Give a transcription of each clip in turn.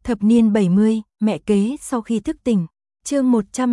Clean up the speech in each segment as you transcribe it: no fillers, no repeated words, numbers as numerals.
Thập niên 70, mẹ kế sau khi thức tỉnh. Chương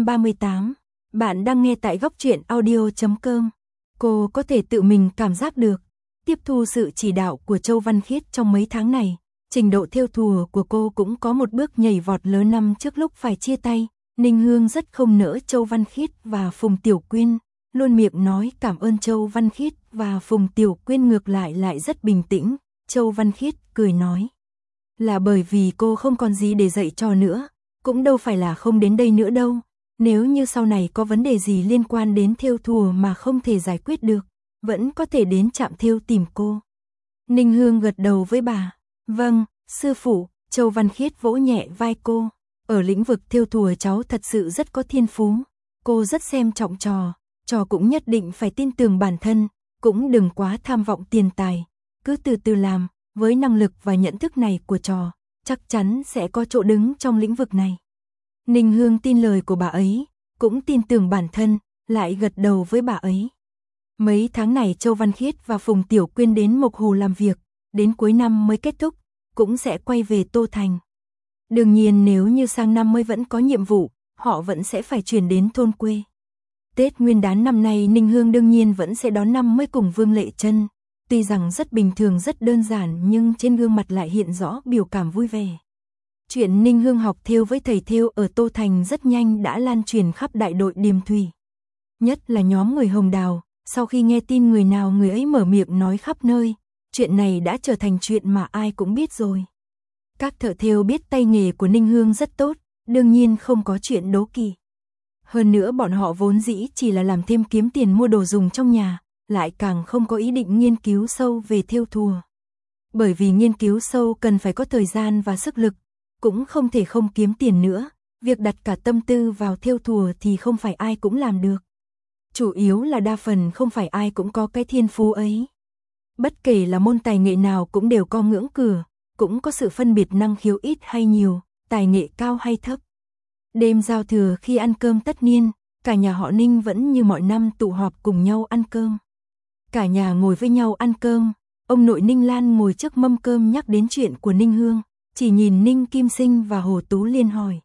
138. Bạn đang nghe tại góc truyện audio.com. Cô có thể tự mình cảm giác được, tiếp thu sự chỉ đạo của Châu Văn Khiết trong mấy tháng này, trình độ thêu thùa của cô cũng có một bước nhảy vọt lớn. Năm trước lúc phải chia tay, Ninh Hương rất không nỡ Châu Văn Khiết và Phùng Tiểu Quyên, luôn miệng nói cảm ơn Châu Văn Khiết, và Phùng Tiểu Quyên ngược lại rất bình tĩnh. Châu Văn Khiết cười nói là bởi vì cô không còn gì để dạy trò nữa, cũng đâu phải là không đến đây nữa đâu. Nếu như sau này có vấn đề gì liên quan đến thêu thùa mà không thể giải quyết được, vẫn có thể đến trạm thêu tìm cô. Ninh Hương gật đầu với bà. Vâng, sư phụ. Châu Văn Khiết vỗ nhẹ vai cô. Ở lĩnh vực thêu thùa cháu thật sự rất có thiên phú. Cô rất xem trọng trò, trò cũng nhất định phải tin tưởng bản thân, cũng đừng quá tham vọng tiền tài, cứ từ từ làm, với năng lực và nhận thức này của trò, chắc chắn sẽ có chỗ đứng trong lĩnh vực này. Ninh Hương tin lời của bà ấy, cũng tin tưởng bản thân, lại gật đầu với bà ấy. Mấy tháng này Châu Văn Khiết và Phùng Tiểu Quyên đến Mộc Hồ làm việc, đến cuối năm mới kết thúc, cũng sẽ quay về Tô Thành. Đương nhiên nếu như sang năm mới vẫn có nhiệm vụ, họ vẫn sẽ phải chuyển đến thôn quê. Tết Nguyên đán năm nay Ninh Hương đương nhiên vẫn sẽ đón năm mới cùng Vương Lệ Trân. Tuy rằng rất bình thường rất đơn giản nhưng trên gương mặt lại hiện rõ biểu cảm vui vẻ. Chuyện Ninh Hương học thêu với thầy thêu ở Tô Thành rất nhanh đã lan truyền khắp đại đội Điềm Thủy. Nhất là nhóm người Hồng Đào, sau khi nghe tin người nào người ấy mở miệng nói khắp nơi, chuyện này đã trở thành chuyện mà ai cũng biết rồi. Các thợ thêu biết tay nghề của Ninh Hương rất tốt, đương nhiên không có chuyện đố kỵ. Hơn nữa bọn họ vốn dĩ chỉ là làm thêm kiếm tiền mua đồ dùng trong nhà, lại càng không có ý định nghiên cứu sâu về thêu thùa. Bởi vì nghiên cứu sâu cần phải có thời gian và sức lực, cũng không thể không kiếm tiền nữa, việc đặt cả tâm tư vào thêu thùa thì không phải ai cũng làm được. Chủ yếu là đa phần không phải ai cũng có cái thiên phú ấy. Bất kể là môn tài nghệ nào cũng đều có ngưỡng cửa, cũng có sự phân biệt năng khiếu ít hay nhiều, tài nghệ cao hay thấp. Đêm giao thừa khi ăn cơm tất niên, cả nhà họ Ninh vẫn như mọi năm tụ họp cùng nhau ăn cơm. Cả nhà ngồi với nhau ăn cơm, ông nội Ninh Lan ngồi trước mâm cơm nhắc đến chuyện của Ninh Hương, chỉ nhìn Ninh Kim Sinh và Hồ Tú Liên hỏi.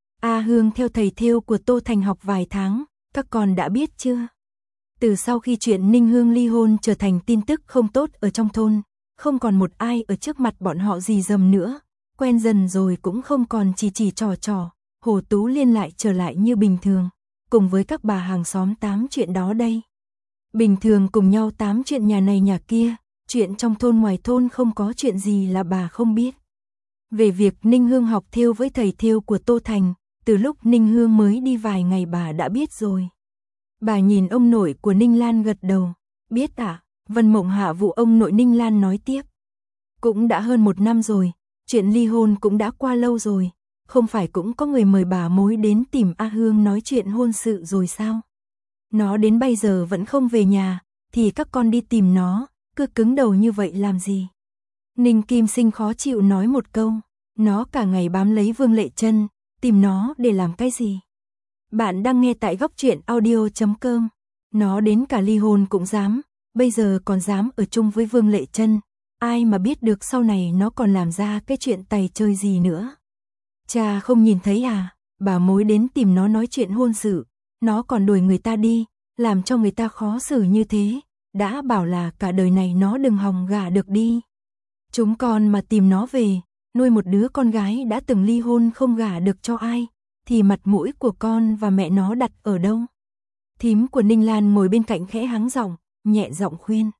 A Hương theo thầy thêu của Tô Thành học vài tháng, các con đã biết chưa? Từ sau khi chuyện Ninh Hương ly hôn trở thành tin tức không tốt ở trong thôn, không còn một ai ở trước mặt bọn họ gì dầm nữa, quen dần rồi cũng không còn chỉ trò. Hồ Tú Liên lại trở lại như bình thường, cùng với các bà hàng xóm tám chuyện đó đây. Bình thường cùng nhau tám chuyện nhà này nhà kia, chuyện trong thôn ngoài thôn không có chuyện gì là bà không biết. Về việc Ninh Hương học thêu với thầy thêu của Tô Thành, từ lúc Ninh Hương mới đi vài ngày bà đã biết rồi. Bà nhìn ông nội của Ninh Lan gật đầu. Biết ạ. Vân Mộng hạ vụ ông nội Ninh Lan nói tiếp. Cũng đã hơn 1 năm rồi, chuyện ly hôn cũng đã qua lâu rồi, không phải cũng có người mời bà mối đến tìm A Hương nói chuyện hôn sự rồi sao? Nó đến bây giờ vẫn không về nhà, thì các con đi tìm nó, cứ cứng đầu như vậy làm gì? Ninh Kim Sinh khó chịu nói một câu, nó cả ngày bám lấy Vương Lệ Trân, tìm nó để làm cái gì? Bạn đang nghe tại góc truyện audio.com. Nó đến cả ly hôn cũng dám, bây giờ còn dám ở chung với Vương Lệ Trân, ai mà biết được sau này nó còn làm ra cái chuyện tày chơi gì nữa. Cha không nhìn thấy à, bà mối đến tìm nó nói chuyện hôn sự, nó còn đuổi người ta đi, làm cho người ta khó xử như thế, đã bảo là cả đời này nó đừng hòng gả được đi. Chúng con mà tìm nó về, nuôi một đứa con gái đã từng ly hôn không gả được cho ai, thì mặt mũi của con và mẹ nó đặt ở đâu? Thím của Ninh Lan ngồi bên cạnh khẽ hắng giọng, nhẹ giọng khuyên.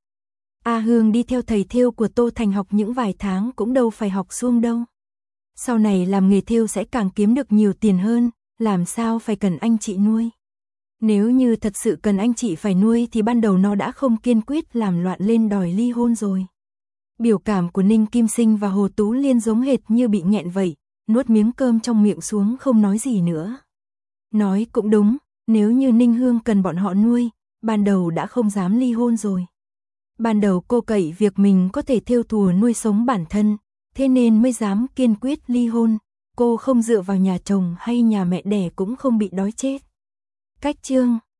A Hương đi theo thầy thêu của Tô Thành học những vài tháng cũng đâu phải học suông đâu. Sau này làm nghề thêu sẽ càng kiếm được nhiều tiền hơn, làm sao phải cần anh chị nuôi. Nếu như thật sự cần anh chị phải nuôi thì ban đầu nó đã không kiên quyết làm loạn lên đòi ly hôn rồi. Biểu cảm của Ninh Kim Sinh và Hồ Tú Liên giống hệt như bị nghẹn vậy, nuốt miếng cơm trong miệng xuống không nói gì nữa. Nói cũng đúng, nếu như Ninh Hương cần bọn họ nuôi, ban đầu đã không dám ly hôn rồi. Ban đầu cô cậy việc mình có thể thêu thùa nuôi sống bản thân, thế nên mới dám kiên quyết ly hôn, cô không dựa vào nhà chồng hay nhà mẹ đẻ cũng không bị đói chết. Cách chương